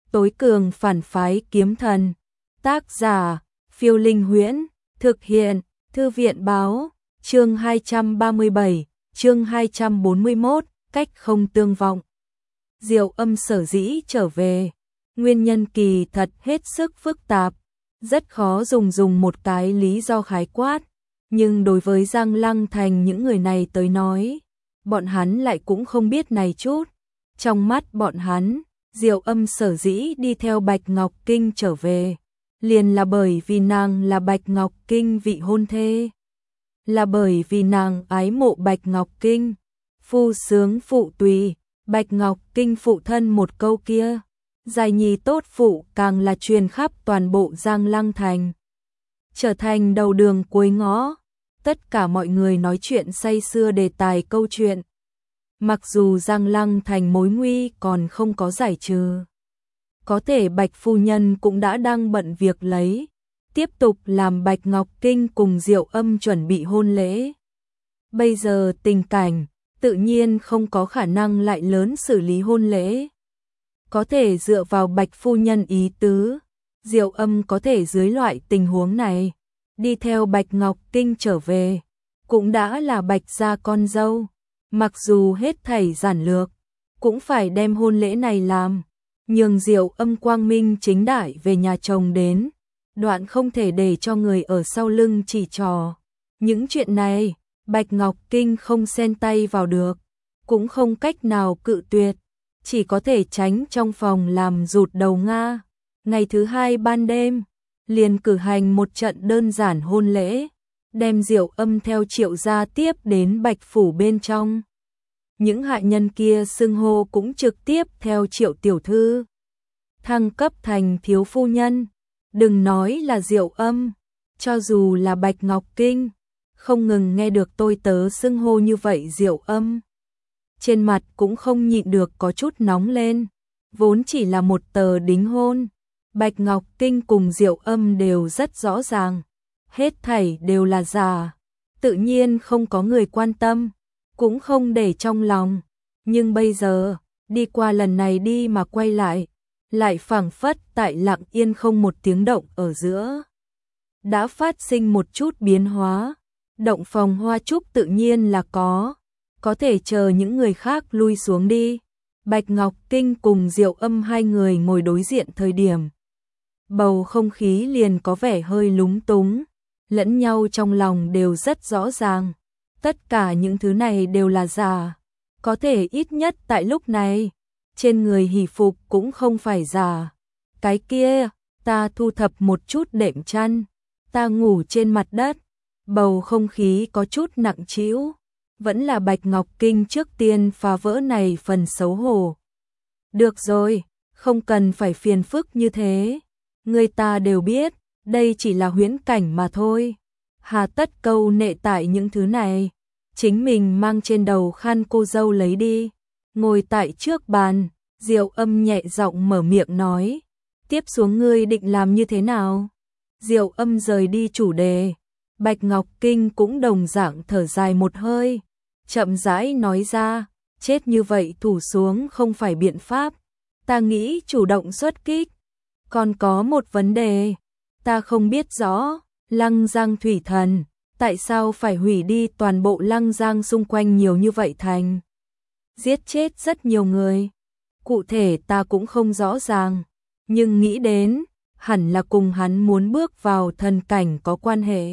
Tối cường phản phái kiếm thần. Tác giả, Phiêu Linh Huyễn. Thực hiện, Thư viện báo. Chương 237, chương 241, cách không tương vọng. Diệu Âm sở dĩ trở về, nguyên nhân kỳ thật hết sức phức tạp, rất khó dùng một cái lý do khái quát, nhưng đối với Giang Lăng Thành những người này tới nói, bọn hắn lại cũng không biết này chút. Trong mắt bọn hắn, Diệu Âm sở dĩ đi theo Bạch Ngọc Kinh trở về, liền là bởi vì nàng là Bạch Ngọc Kinh vị hôn thê, là bởi vì nàng ái mộ Bạch Ngọc Kinh, phu sướng phụ tùy, Bạch Ngọc Kinh phụ thân một câu kia, giải nhi tốt phụ càng là truyền khắp toàn bộ Giang Lăng Thành, trở thành đầu đường cuối ngõ, tất cả mọi người nói chuyện say sưa đề tài câu chuyện. Mặc dù Giang Lăng Thành mối nguy còn không có giải trừ, có thể Bạch phu nhân cũng đã đang bận việc lấy, tiếp tục làm Bạch Ngọc Kinh cùng Diệu Âm chuẩn bị hôn lễ. Bây giờ tình cảnh, tự nhiên không có khả năng lại lớn xử lý hôn lễ. Có thể dựa vào Bạch phu nhân ý tứ, Diệu Âm có thể dưới loại tình huống này, đi theo Bạch Ngọc Kinh trở về, cũng đã là Bạch gia con dâu. Mặc dù hết thảy giản lược, cũng phải đem hôn lễ này làm, nhường Diệu Âm quang minh chính đại về nhà chồng đến, đoạn không thể để cho người ở sau lưng chỉ trò. Những chuyện này, Bạch Ngọc Kinh không xen tay vào được, cũng không cách nào cự tuyệt, chỉ có thể tránh trong phòng làm rụt đầu Nga. Ngày thứ hai ban đêm, liền cử hành một trận đơn giản hôn lễ, đem Diệu Âm theo Triệu gia tiếp đến Bạch phủ bên trong. Những hạ nhân kia xưng hô cũng trực tiếp theo Triệu tiểu thư, thăng cấp thành thiếu phu nhân. Đừng nói là Diệu Âm, cho dù là Bạch Ngọc Kinh, không ngừng nghe được tôi tớ xưng hô như vậy Diệu Âm, trên mặt cũng không nhịn được có chút nóng lên. Vốn chỉ là một tờ đính hôn, Bạch Ngọc Kinh cùng Diệu Âm đều rất rõ ràng, hết thảy đều là giả, tự nhiên không có người quan tâm, cũng không để trong lòng. Nhưng bây giờ, đi qua lần này đi mà quay lại phảng phất tại lặng yên không một tiếng động ở giữa, đã phát sinh một chút biến hóa. Động phòng hoa trúc tự nhiên là có thể chờ những người khác lui xuống đi. Bạch Ngọc Kinh cùng Diệu Âm hai người ngồi đối diện thời điểm, bầu không khí liền có vẻ hơi lúng túng, lẫn nhau trong lòng đều rất rõ ràng, tất cả những thứ này đều là giả, có thể ít nhất tại lúc này, trên người hỷ phục cũng không phải giả. Cái kia, ta thu thập một chút đệm chăn, ta ngủ trên mặt đất, bầu không khí có chút nặng trĩu, vẫn là Bạch Ngọc Kinh trước tiên phá vỡ này phần xấu hổ. Được rồi, không cần phải phiền phức như thế, người ta đều biết, đây chỉ là huyễn cảnh mà thôi, hà tất câu nệ tại những thứ này, chính mình mang trên đầu khăn cô dâu lấy đi. Ngồi tại trước bàn, Diệu Âm nhẹ giọng mở miệng nói, tiếp xuống ngươi định làm như thế nào? Diệu Âm rời đi chủ đề, Bạch Ngọc Kinh cũng đồng dạng thở dài một hơi, chậm rãi nói ra, chết như vậy thủ xuống không phải biện pháp, ta nghĩ chủ động xuất kích. Còn có một vấn đề, ta không biết rõ, Lăng Giang thủy thần, tại sao phải hủy đi toàn bộ Lăng Giang xung quanh nhiều như vậy thành? Giết chết rất nhiều người. Cụ thể ta cũng không rõ ràng, nhưng nghĩ đến, hẳn là cùng hắn muốn bước vào thần cảnh có quan hệ.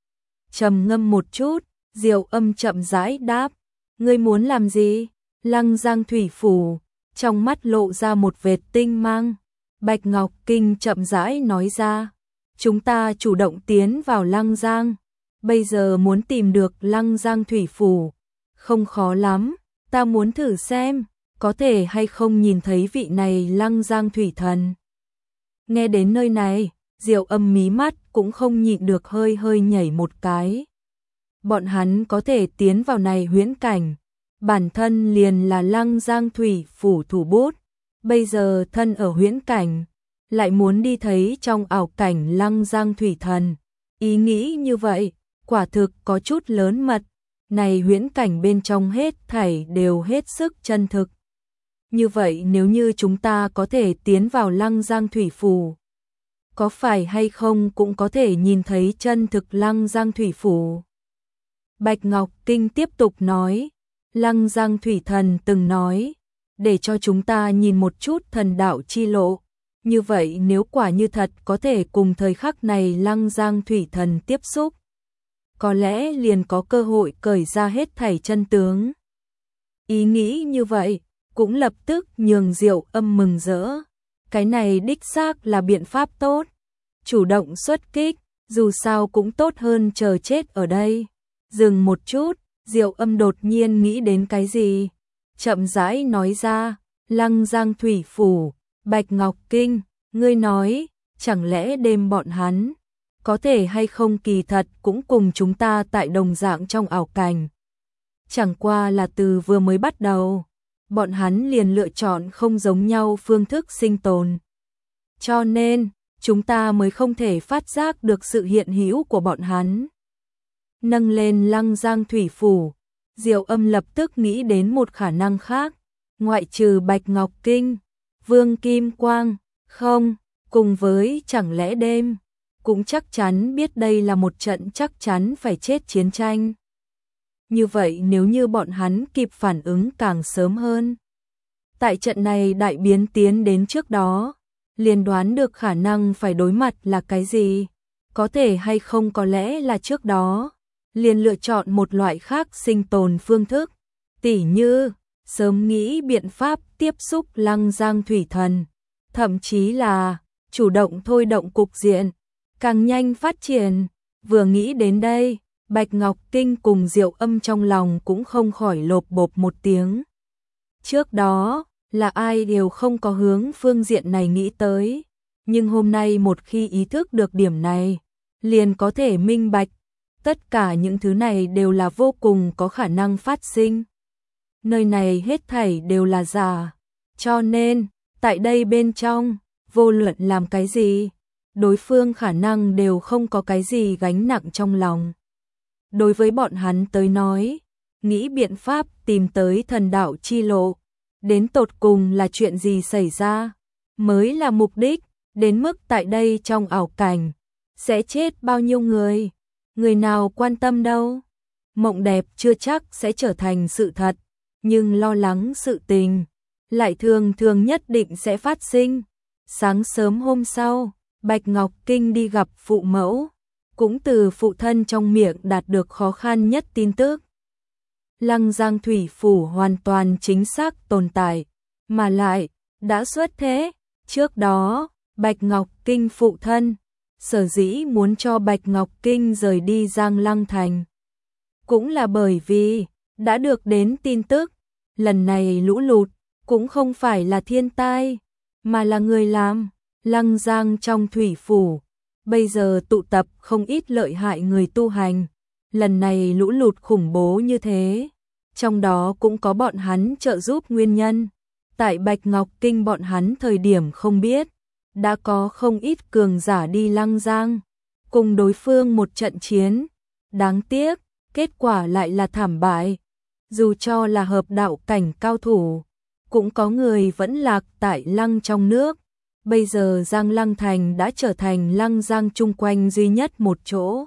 Trầm ngâm một chút, Diệu Âm chậm rãi đáp, ngươi muốn làm gì? Lăng Giang thủy phủ, trong mắt lộ ra một vệt tinh mang. Bạch Ngọc Kinh chậm rãi nói ra, chúng ta chủ động tiến vào Lăng Giang, bây giờ muốn tìm được Lăng Giang thủy phủ, không khó lắm, ta muốn thử xem, có thể hay không nhìn thấy vị này Lăng Giang thủy thần. Nghe đến nơi này, Diệu Âm mí mắt cũng không nhịn được hơi nhảy một cái. Bọn hắn có thể tiến vào này huyễn cảnh, bản thân liền là Lăng Giang thủy phủ thủ bút, bây giờ thân ở huyễn cảnh, lại muốn đi thấy trong ảo cảnh Lăng Giang thủy thần. Ý nghĩ như vậy, quả thực có chút lớn mật, này huyễn cảnh bên trong hết thảy đều hết sức chân thực. Như vậy nếu như chúng ta có thể tiến vào Lăng Giang Thủy Phủ, có phải hay không cũng có thể nhìn thấy chân thực Lăng Giang Thủy Phủ. Bạch Ngọc Kinh tiếp tục nói, Lăng Giang Thủy Thần từng nói, để cho chúng ta nhìn một chút thần đạo chi lộ. Như vậy nếu quả như thật có thể cùng thời khắc này Lăng Giang Thủy Thần tiếp xúc, có lẽ liền có cơ hội cởi ra hết thảy chân tướng. Ý nghĩ như vậy, cũng lập tức nhường Diệu Âm mừng rỡ. Cái này đích xác là biện pháp tốt. Chủ động xuất kích, dù sao cũng tốt hơn chờ chết ở đây. Dừng một chút, Diệu Âm đột nhiên nghĩ đến cái gì. Chậm rãi nói ra, Lăng Giang Thủy Phủ, Bạch Ngọc Kinh, ngươi nói, chẳng lẽ đêm bọn hắn, có thể hay không kỳ thật cũng cùng chúng ta tại đồng dạng trong ảo cảnh. Chẳng qua là từ vừa mới bắt đầu, bọn hắn liền lựa chọn không giống nhau phương thức sinh tồn. Cho nên, chúng ta mới không thể phát giác được sự hiện hữu của bọn hắn. Nâng lên Lăng Giang Thủy Phủ, Diệu Âm lập tức nghĩ đến một khả năng khác, ngoại trừ Bạch Ngọc Kinh, Vương Kim Quang, không, cùng với chẳng lẽ đêm, cũng chắc chắn biết đây là một trận chắc chắn phải chết chiến tranh. Như vậy nếu như bọn hắn kịp phản ứng càng sớm hơn, tại trận này đại biến tiến đến trước đó, liền đoán được khả năng phải đối mặt là cái gì, có thể hay không có lẽ là trước đó, liền lựa chọn một loại khác sinh tồn phương thức, tỉ như sớm nghĩ biện pháp tiếp xúc Lăng Giang Thủy Thần, thậm chí là chủ động thôi động cục diện, càng nhanh phát triển. Vừa nghĩ đến đây, Bạch Ngọc Kinh cùng Diệu Âm trong lòng cũng không khỏi lộp bộp một tiếng. Trước đó, là ai đều không có hướng phương diện này nghĩ tới, nhưng hôm nay một khi ý thức được điểm này, liền có thể minh bạch, tất cả những thứ này đều là vô cùng có khả năng phát sinh. Nơi này hết thảy đều là giả, cho nên, tại đây bên trong, vô luận làm cái gì, đối phương khả năng đều không có cái gì gánh nặng trong lòng. Đối với bọn hắn tới nói, nghĩ biện pháp tìm tới thần đạo chi lộ, đến tột cùng là chuyện gì xảy ra, mới là mục đích, đến mức tại đây trong ảo cảnh, sẽ chết bao nhiêu người, người nào quan tâm đâu. Mộng đẹp chưa chắc sẽ trở thành sự thật, nhưng lo lắng sự tình, lại thường thường nhất định sẽ phát sinh. Sáng sớm hôm sau, Bạch Ngọc Kinh đi gặp phụ mẫu, cũng từ phụ thân trong miệng đạt được khó khăn nhất tin tức. Lăng Giang Thủy Phủ hoàn toàn chính xác tồn tại, mà lại, đã xuất thế. Trước đó, Bạch Ngọc Kinh phụ thân, sở dĩ muốn cho Bạch Ngọc Kinh rời đi Giang Lăng Thành. Cũng là bởi vì, đã được đến tin tức, lần này lũ lụt, cũng không phải là thiên tai, mà là người làm. Lăng Giang trong Thủy Phủ, bây giờ tụ tập không ít lợi hại người tu hành, lần này lũ lụt khủng bố như thế, trong đó cũng có bọn hắn trợ giúp nguyên nhân. Tại Bạch Ngọc Kinh bọn hắn thời điểm không biết, đã có không ít cường giả đi Lăng Giang, cùng đối phương một trận chiến. Đáng tiếc, kết quả lại là thảm bại. Dù cho là hợp đạo cảnh cao thủ, cũng có người vẫn lạc tại Lăng trong nước. Bây giờ Giang Lăng Thành đã trở thành Lăng Giang chung quanh duy nhất một chỗ.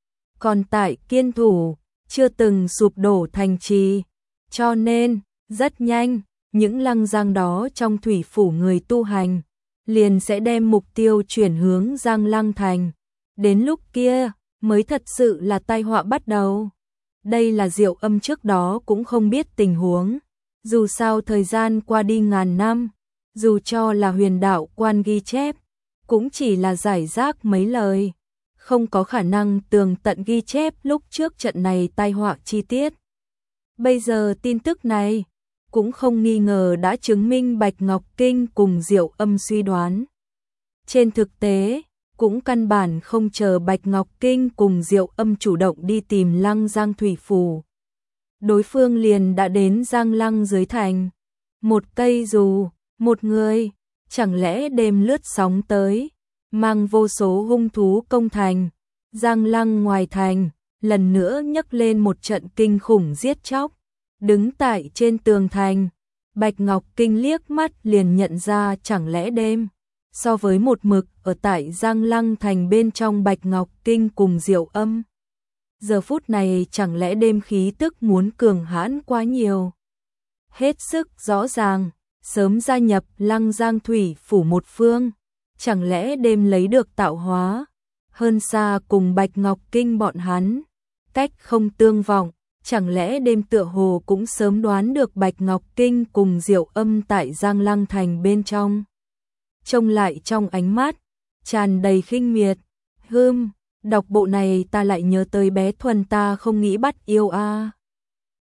Còn tại Kiên Thủ, chưa từng sụp đổ thành trì. Cho nên, rất nhanh, những Lăng Giang đó trong Thủy Phủ người tu hành, liền sẽ đem mục tiêu chuyển hướng Giang Lăng Thành. Đến lúc kia, mới thật sự là tai họa bắt đầu. Đây là Diệu Âm trước đó cũng không biết tình huống. Dù sao thời gian qua đi ngàn năm, dù cho là huyền đạo quan ghi chép, cũng chỉ là giải rác mấy lời, không có khả năng tường tận ghi chép lúc trước trận này tai họa chi tiết. Bây giờ tin tức này, cũng không nghi ngờ đã chứng minh Bạch Ngọc Kinh cùng Diệu Âm suy đoán. Trên thực tế, cũng căn bản không chờ Bạch Ngọc Kinh cùng Diệu Âm chủ động đi tìm Lăng Giang Thủy Phủ. Đối phương liền đã đến Giang Lăng dưới thành. Một cây dù, một người, chẳng lẽ đêm lướt sóng tới, mang vô số hung thú công thành. Giang Lăng ngoài thành, lần nữa nhấc lên một trận kinh khủng giết chóc. Đứng tại trên tường thành, Bạch Ngọc Kinh liếc mắt liền nhận ra chẳng lẽ đêm, so với một mực ở tại Giang Lăng Thành bên trong Bạch Ngọc Kinh cùng Diệu Âm. Giờ phút này chẳng lẽ đêm khí tức muốn cường hãn quá nhiều. Hết sức rõ ràng, sớm gia nhập Lăng Giang Thủy phủ một phương, chẳng lẽ đêm lấy được tạo hóa, hơn xa cùng Bạch Ngọc Kinh bọn hắn, cách không tương vọng. Chẳng lẽ đêm tựa hồ cũng sớm đoán được Bạch Ngọc Kinh cùng Diệu Âm tại Giang Lăng Thành bên trong. Trông lại trong ánh mắt, tràn đầy khinh miệt. Đọc bộ này ta lại nhớ tới bé Thuần ta không nghĩ bắt yêu a.